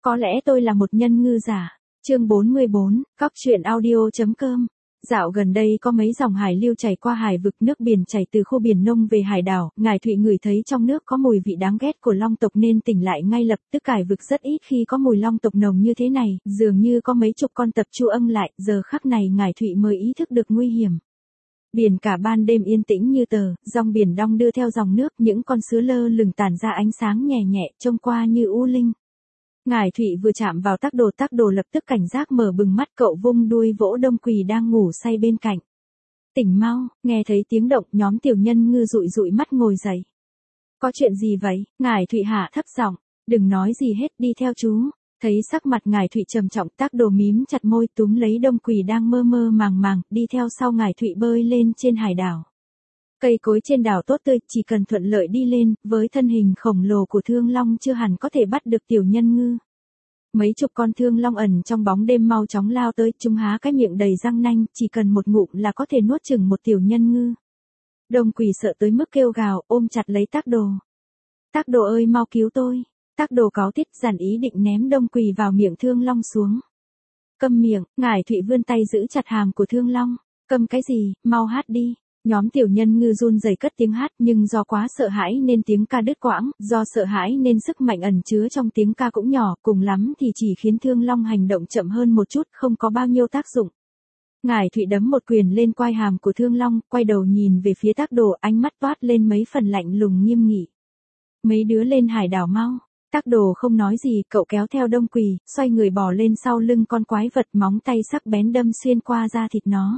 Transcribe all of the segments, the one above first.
Có lẽ tôi là một nhân ngư giả. Chương 44, Cóc truyện audio.com. Dạo gần đây có mấy dòng hải lưu chảy qua hải vực, nước biển chảy từ khu biển nông về hải đảo. Ngài Thụy ngửi thấy trong nước có mùi vị đáng ghét của long tộc nên tỉnh lại ngay lập tức. Hải vực rất ít khi có mùi long tộc nồng như thế này, dường như có mấy chục con tập chu âng lại. Giờ khắc này Ngài Thụy mới ý thức được nguy hiểm. Biển cả ban đêm yên tĩnh như tờ, dòng biển đong đưa theo dòng nước, những con sứa lơ lửng tản ra ánh sáng nhẹ nhẹ, trông qua như u linh. Ngải Thụy vừa chạm vào Tắc Đồ lập tức cảnh giác mở bừng mắt, cậu vung đuôi vỗ Đông Quỳ đang ngủ say bên cạnh. Tỉnh mau, nghe thấy tiếng động, nhóm tiểu nhân ngư dụi dụi mắt ngồi dậy. Có chuyện gì vậy? Ngải Thụy hạ thấp giọng, đừng nói gì hết, đi theo chú. Thấy sắc mặt Ngải Thụy trầm trọng, Tắc Đồ mím chặt môi túm lấy Đông Quỳ đang mơ mơ màng màng, đi theo sau Ngải Thụy bơi lên trên hải đảo. Cây cối trên đảo tốt tươi, chỉ cần thuận lợi đi lên, với thân hình khổng lồ của thương long chưa hẳn có thể bắt được tiểu nhân ngư. Mấy chục con thương long ẩn trong bóng đêm mau chóng lao tới, chúng há cái miệng đầy răng nanh, chỉ cần một ngụm là có thể nuốt chửng một tiểu nhân ngư. Đông Quỳ sợ tới mức kêu gào, ôm chặt lấy Tắc Đồ. Tắc Đồ ơi, mau cứu tôi. Tắc Đồ cáu tiết dàn ý định ném Đông Quỳ vào miệng thương long xuống. Câm miệng, Ngải Thụy vươn tay giữ chặt hàm của thương long. Câm cái gì, mau hát đi. Nhóm tiểu nhân ngư run rẩy cất tiếng hát, nhưng do quá sợ hãi nên tiếng ca đứt quãng, do sợ hãi nên sức mạnh ẩn chứa trong tiếng ca cũng nhỏ, cùng lắm thì chỉ khiến thương long hành động chậm hơn một chút, không có bao nhiêu tác dụng. Ngải Thụy đấm một quyền lên quai hàm của thương long, quay đầu nhìn về phía Tắc Đồ, ánh mắt toát lên mấy phần lạnh lùng nghiêm nghị. Mấy đứa lên hải đảo mau. Tắc Đồ không nói gì, cậu kéo theo Đông Quỳ, xoay người bò lên sau lưng con quái vật, móng tay sắc bén đâm xuyên qua da thịt nó.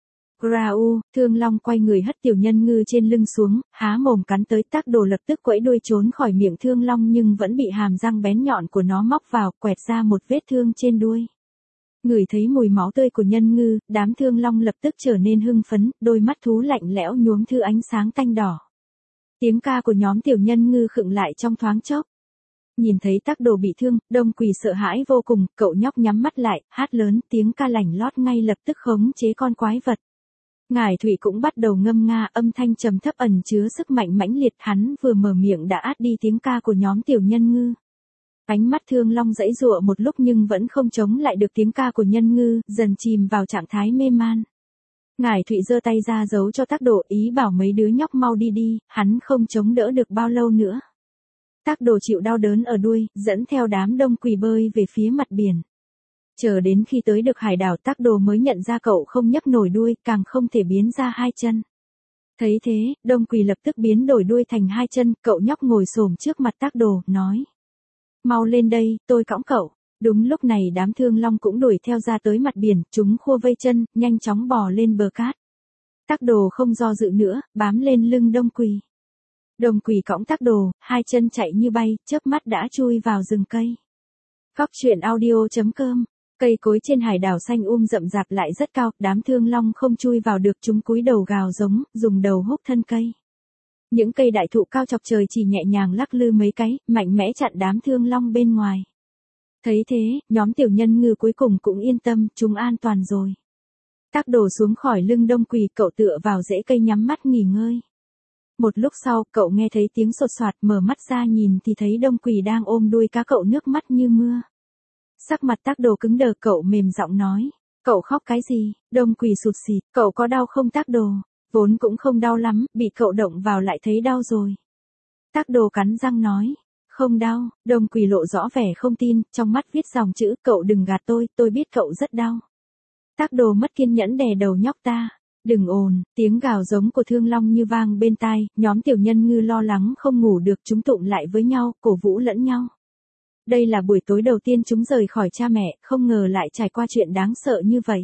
Grau, thương long quay người hất tiểu nhân ngư trên lưng xuống, há mồm cắn tới. Tắc Đồ lập tức quẫy đuôi trốn khỏi miệng thương long nhưng vẫn bị hàm răng bén nhọn của nó móc vào, quẹt ra một vết thương trên đuôi. Ngửi thấy mùi máu tươi của nhân ngư, đám thương long lập tức trở nên hưng phấn, đôi mắt thú lạnh lẽo nhuốm thứ ánh sáng tanh đỏ. Tiếng ca của nhóm tiểu nhân ngư khựng lại trong thoáng chốc. Nhìn thấy Tắc Đồ bị thương, Đông Quỳ sợ hãi vô cùng, cậu nhóc nhắm mắt lại, hát lớn, tiếng ca lành lót ngay lập tức khống chế con quái vật. Ngải Thụy cũng bắt đầu ngâm nga, âm thanh trầm thấp ẩn chứa sức mạnh mãnh liệt, hắn vừa mở miệng đã át đi tiếng ca của nhóm tiểu nhân ngư. Ánh mắt thương long giãy giụa một lúc nhưng vẫn không chống lại được tiếng ca của nhân ngư, dần chìm vào trạng thái mê man. Ngải Thụy giơ tay ra giấu cho Tắc Đồ, ý bảo mấy đứa nhóc mau đi đi, hắn không chống đỡ được bao lâu nữa. Tắc Đồ chịu đau đớn ở đuôi, dẫn theo đám Đông Quỳ bơi về phía mặt biển. Chờ đến khi tới được hải đảo, Tắc Đồ mới nhận ra cậu không nhấc nổi đuôi, càng không thể biến ra hai chân. Thấy thế, Đông Quỳ lập tức biến đổi đuôi thành hai chân, cậu nhóc ngồi xổm trước mặt Tắc Đồ, nói. Mau lên đây, tôi cõng cậu. Đúng lúc này đám thương long cũng đuổi theo ra tới mặt biển, chúng khua vây chân, nhanh chóng bò lên bờ cát. Tắc Đồ không do dự nữa, bám lên lưng Đông Quỳ. Đông Quỳ cõng Tắc Đồ, hai chân chạy như bay, chớp mắt đã chui vào rừng cây. Cóc truyện audio.com. Cây cối trên hải đảo xanh rậm rạp lại rất cao, đám thương long không chui vào được, chúng cúi đầu gào giống, dùng đầu húc thân cây. Những cây đại thụ cao chọc trời chỉ nhẹ nhàng lắc lư mấy cái, mạnh mẽ chặn đám thương long bên ngoài. Thấy thế, nhóm tiểu nhân ngư cuối cùng cũng yên tâm, chúng an toàn rồi. Tắc Đồ xuống khỏi lưng Đông Quỳ, cậu tựa vào rễ cây nhắm mắt nghỉ ngơi. Một lúc sau, cậu nghe thấy tiếng sột soạt, mở mắt ra nhìn thì thấy Đông Quỳ đang ôm đuôi cá, cậu nước mắt như mưa. Sắc mặt Tắc Đồ cứng đờ, cậu mềm giọng nói. Cậu khóc cái gì? Đông Quỳ sụt sịt, cậu có đau không Tắc Đồ? Vốn cũng không đau lắm, bị cậu động vào lại thấy đau rồi. Tắc Đồ cắn răng nói. Không đau. Đông Quỳ lộ rõ vẻ không tin, trong mắt viết dòng chữ, cậu đừng gạt tôi biết cậu rất đau. Tắc Đồ mất kiên nhẫn đè đầu nhóc ta. Đừng ồn, tiếng gào giống của thương long như vang bên tai, nhóm tiểu nhân ngư lo lắng không ngủ được, chúng tụm lại với nhau, cổ vũ lẫn nhau. Đây là buổi tối đầu tiên chúng rời khỏi cha mẹ, không ngờ lại trải qua chuyện đáng sợ như vậy.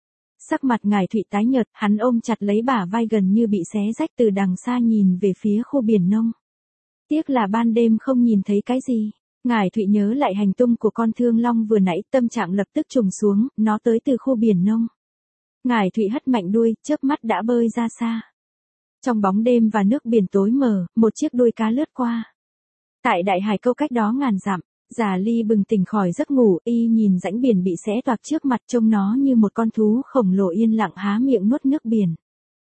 Sắc mặt Ngải Thụy tái nhợt, hắn ôm chặt lấy bả vai gần như bị xé rách, từ đằng xa nhìn về phía khu biển nông. Tiếc là ban đêm không nhìn thấy cái gì. Ngải Thụy nhớ lại hành tung của con thương long vừa nãy, tâm trạng lập tức trùng xuống, nó tới từ khu biển nông. Ngải Thụy hất mạnh đuôi, chớp mắt đã bơi ra xa. Trong bóng đêm và nước biển tối mờ, một chiếc đuôi cá lướt qua. Tại đại hải câu cách đó ngàn dặm, Già Ly bừng tỉnh khỏi giấc ngủ, y nhìn rãnh biển bị xé toạc trước mặt, trông nó như một con thú khổng lồ yên lặng há miệng nuốt nước biển.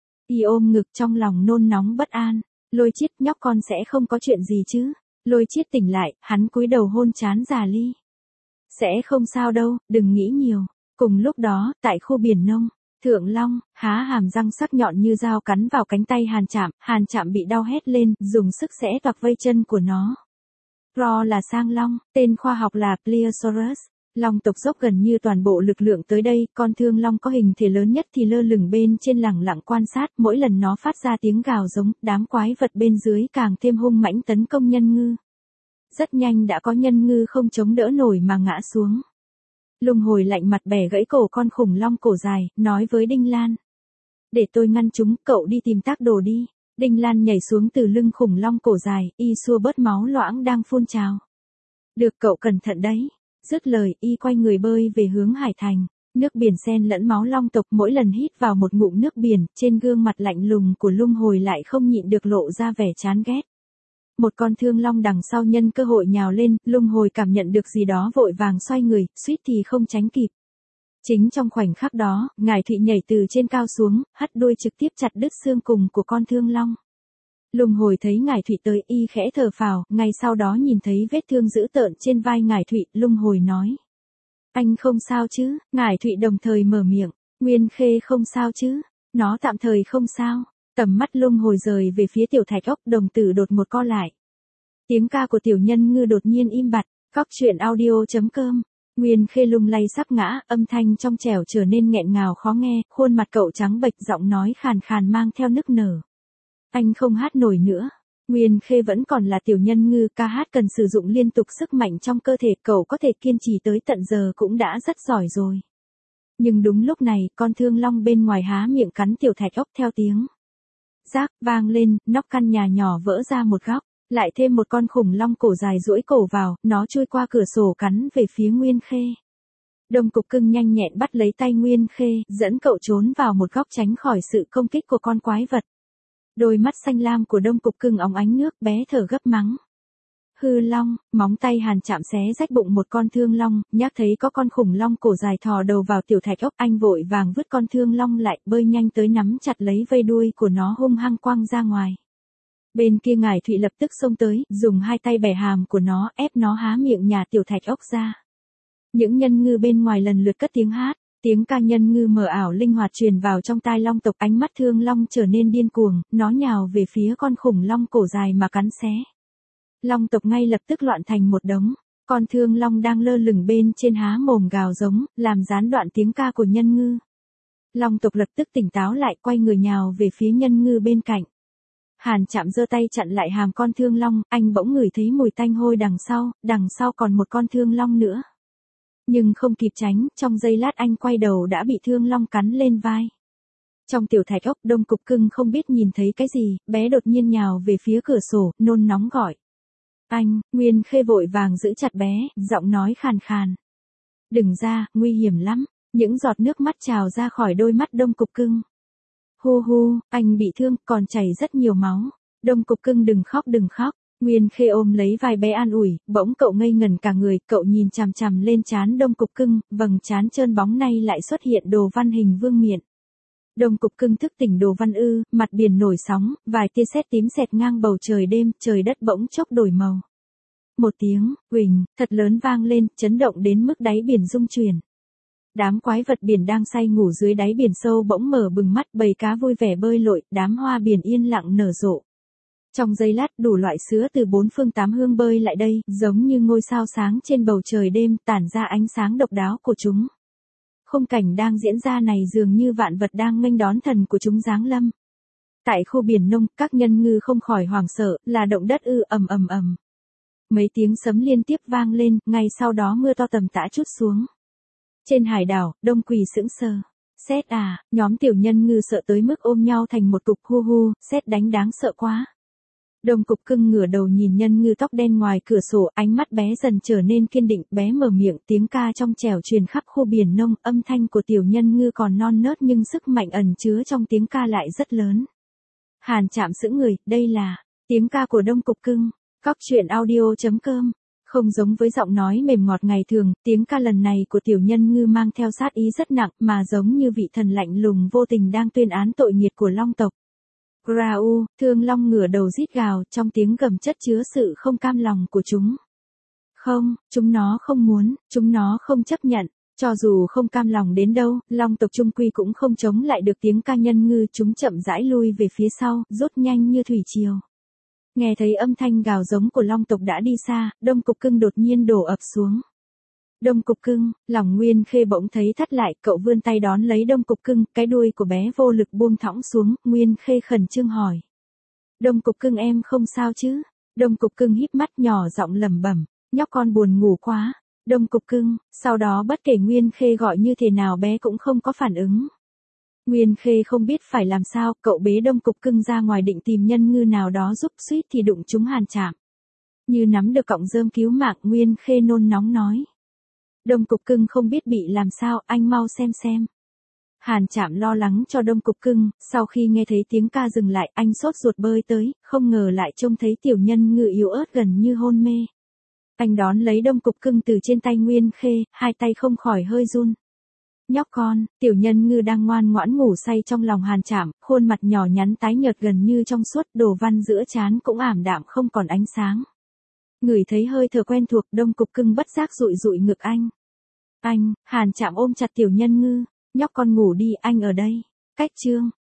Y ôm ngực trong lòng nôn nóng bất an. Lôi Chiết, nhóc con sẽ không có chuyện gì chứ? Lôi Chiết tỉnh lại, hắn cúi đầu hôn trán Già Ly. Sẽ không sao đâu, đừng nghĩ nhiều. Cùng lúc đó, tại khu biển nông, Thượng Long, há hàm răng sắc nhọn như dao cắn vào cánh tay Hàn Trạm bị đau hét lên, dùng sức xẽ toạc vây chân của nó. Ro là sang long, tên khoa học là Plesiosaurus. Long tộc dốc gần như toàn bộ lực lượng tới đây, con thương long có hình thể lớn nhất thì lơ lửng bên trên lẳng lặng quan sát, mỗi lần nó phát ra tiếng gào giống, đám quái vật bên dưới càng thêm hung mãnh tấn công nhân ngư. Rất nhanh đã có nhân ngư không chống đỡ nổi mà ngã xuống. Lung Hồi lạnh mặt bẻ gãy cổ con khủng long cổ dài, nói với Đinh Lan. Để tôi ngăn chúng, cậu đi tìm tác đồ đi. Đinh Lan nhảy xuống từ lưng khủng long cổ dài, y xua bớt máu loãng đang phun trào. Được, cậu cẩn thận đấy. Dứt lời, y quay người bơi về hướng hải thành. Nước biển xen lẫn máu long tộc, mỗi lần hít vào một ngụm nước biển, trên gương mặt lạnh lùng của Lung Hồi lại không nhịn được lộ ra vẻ chán ghét. Một con thương long đằng sau nhân cơ hội nhào lên, Lung Hồi cảm nhận được gì đó vội vàng xoay người, suýt thì không tránh kịp. Chính trong khoảnh khắc đó, Ngải Thụy nhảy từ trên cao xuống, hất đuôi trực tiếp chặt đứt xương cùng của con thương long. Lung Hồi thấy Ngải Thụy tới, y khẽ thở phào, ngay sau đó nhìn thấy vết thương dữ tợn trên vai Ngải Thụy, Lung Hồi nói. Anh không sao chứ? Ngải Thụy đồng thời mở miệng. Nguyên Khê không sao chứ? Nó tạm thời không sao. Tầm mắt Lung Hồi rời về phía tiểu thạch ốc, đồng tử đột một co lại. Tiếng ca của tiểu nhân ngư đột nhiên im bặt. Góc truyện audio.com. Nguyên Khê lung lay sắp ngã, âm thanh trong trẻo trở nên nghẹn ngào khó nghe, khuôn mặt cậu trắng bệch, giọng nói khàn khàn mang theo nức nở. Anh không hát nổi nữa. Nguyên Khê vẫn còn là tiểu nhân ngư, ca hát cần sử dụng liên tục sức mạnh trong cơ thể, cậu có thể kiên trì tới tận giờ cũng đã rất giỏi rồi. Nhưng đúng lúc này, con thương long bên ngoài há miệng cắn tiểu thạch ốc theo tiếng. Rác vang lên, nóc căn nhà nhỏ vỡ ra một góc, lại thêm một con khủng long cổ dài duỗi cổ vào, nó chui qua cửa sổ cắn về phía Nguyên Khê. Đông Cục Cưng nhanh nhẹn bắt lấy tay Nguyên Khê, dẫn cậu trốn vào một góc tránh khỏi sự công kích của con quái vật. Đôi mắt xanh lam của Đông Cục Cưng óng ánh nước, bé thở gấp mắng. Hư long, móng tay Hàn chạm xé rách bụng một con thương long, nhác thấy có con khủng long cổ dài thò đầu vào tiểu thạch ốc, anh vội vàng vứt con thương long lại, bơi nhanh tới nắm chặt lấy vây đuôi của nó hung hăng quăng ra ngoài. Bên kia Ngải Thụy lập tức xông tới, dùng hai tay bẻ hàm của nó, ép nó há miệng nhả tiểu thạch ốc ra. Những nhân ngư bên ngoài lần lượt cất tiếng hát, tiếng ca nhân ngư mờ ảo linh hoạt truyền vào trong tai long tộc, ánh mắt thương long trở nên điên cuồng, nó nhào về phía con khủng long cổ dài mà cắn xé. Long tộc ngay lập tức loạn thành một đống, con thương long đang lơ lửng bên trên há mồm gào giống, làm gián đoạn tiếng ca của nhân ngư. Long tộc lập tức tỉnh táo lại, quay người nhào về phía nhân ngư bên cạnh. Hàn Trạm giơ tay chặn lại hàm con thương long, anh bỗng ngửi thấy mùi tanh hôi đằng sau còn một con thương long nữa. Nhưng không kịp tránh, trong giây lát anh quay đầu đã bị thương long cắn lên vai. Trong tiểu thạch ốc, Đông Cục Cưng không biết nhìn thấy cái gì, bé đột nhiên nhào về phía cửa sổ, nôn nóng gọi. Anh, Nguyên Khê vội vàng giữ chặt bé, giọng nói khàn khàn. Đừng ra, nguy hiểm lắm, những giọt nước mắt trào ra khỏi đôi mắt Đông Cục Cưng. Hu hu, anh bị thương, còn chảy rất nhiều máu. Đông Cục Cưng đừng khóc. Nguyên Khê ôm lấy vai bé an ủi, bỗng cậu ngây ngẩn cả người, cậu nhìn chằm chằm lên trán Đông Cục Cưng, vầng trán trơn bóng nay lại xuất hiện đồ văn hình vương miện. Đông Cục Cưng thức tỉnh đồ văn ư, mặt biển nổi sóng, vài tia sét tím xẹt ngang bầu trời đêm, trời đất bỗng chốc đổi màu. Một tiếng, huỳnh, thật lớn vang lên, chấn động đến mức đáy biển rung chuyển. Đám quái vật biển đang say ngủ dưới đáy biển sâu bỗng mở bừng mắt, bầy cá vui vẻ bơi lội, đám hoa biển yên lặng nở rộ. Trong giây lát, đủ loại sứa từ bốn phương tám hướng bơi lại đây, giống như ngôi sao sáng trên bầu trời đêm, tản ra ánh sáng độc đáo của chúng. Khung cảnh đang diễn ra này dường như vạn vật đang nghênh đón thần của chúng giáng lâm. Tại khu biển nông, các nhân ngư không khỏi hoảng sợ, là động đất ư, ầm ầm ầm. Mấy tiếng sấm liên tiếp vang lên, ngay sau đó mưa to tầm tã trút xuống. Trên hải đảo, Đông Quỳ sững sờ. Sét à, nhóm tiểu nhân ngư sợ tới mức ôm nhau thành một cục, hu hu, sét đánh đáng sợ quá. Đông Cục Cưng ngửa đầu nhìn nhân ngư tóc đen ngoài cửa sổ, ánh mắt bé dần trở nên kiên định, bé mở miệng, tiếng ca trong trẻo truyền khắp khu biển nông, âm thanh của tiểu nhân ngư còn non nớt nhưng sức mạnh ẩn chứa trong tiếng ca lại rất lớn. Hàn Trạm sững người, đây là tiếng ca của Đông Cục Cưng. Góc truyện audio.com. Không giống với giọng nói mềm ngọt ngày thường, tiếng ca lần này của tiểu nhân ngư mang theo sát ý rất nặng, mà giống như vị thần lạnh lùng vô tình đang tuyên án tội nghiệt của long tộc. Grau, thương long ngửa đầu rít gào, trong tiếng gầm chất chứa sự không cam lòng của chúng. Không, chúng nó không muốn, chúng nó không chấp nhận. Cho dù không cam lòng đến đâu, long tộc trung quy cũng không chống lại được tiếng ca nhân ngư, chúng chậm rãi lui về phía sau, rút nhanh như thủy triều. Nghe thấy âm thanh gào giống của long tộc đã đi xa, Đông Cục Cưng đột nhiên đổ ập xuống. Đông Cục Cưng, lòng Nguyên Khê bỗng thấy thắt lại, cậu vươn tay đón lấy Đông Cục Cưng, cái đuôi của bé vô lực buông thõng xuống, Nguyên Khê khẩn trương hỏi. Đông Cục Cưng em không sao chứ? Đông Cục Cưng híp mắt nhỏ giọng lẩm bẩm, nhóc con buồn ngủ quá. Đông Cục Cưng, sau đó bất kể Nguyên Khê gọi như thế nào bé cũng không có phản ứng. Nguyên Khê không biết phải làm sao, cậu bế Đông Cục Cưng ra ngoài định tìm nhân ngư nào đó giúp, suýt thì đụng trúng Hàn Trạm. Như nắm được cọng rơm cứu mạng, Nguyên Khê nôn nóng nói. Đông Cục Cưng không biết bị làm sao, anh mau xem. Hàn Trạm lo lắng cho Đông Cục Cưng, sau khi nghe thấy tiếng ca dừng lại, anh sốt ruột bơi tới, không ngờ lại trông thấy tiểu nhân ngư yếu ớt gần như hôn mê. Anh đón lấy Đông Cục Cưng từ trên tay Nguyên Khê, hai tay không khỏi hơi run. Nhóc con, tiểu nhân ngư đang ngoan ngoãn ngủ say trong lòng Hàn Trạm, khuôn mặt nhỏ nhắn tái nhợt gần như trong suốt, đồ văn giữa trán cũng ảm đạm không còn ánh sáng. Ngửi thấy hơi thở quen thuộc, Đông Cục Cưng bất giác dụi dụi ngực anh. Hàn Trạm ôm chặt tiểu nhân ngư, nhóc con ngủ đi, anh ở đây. Cách chương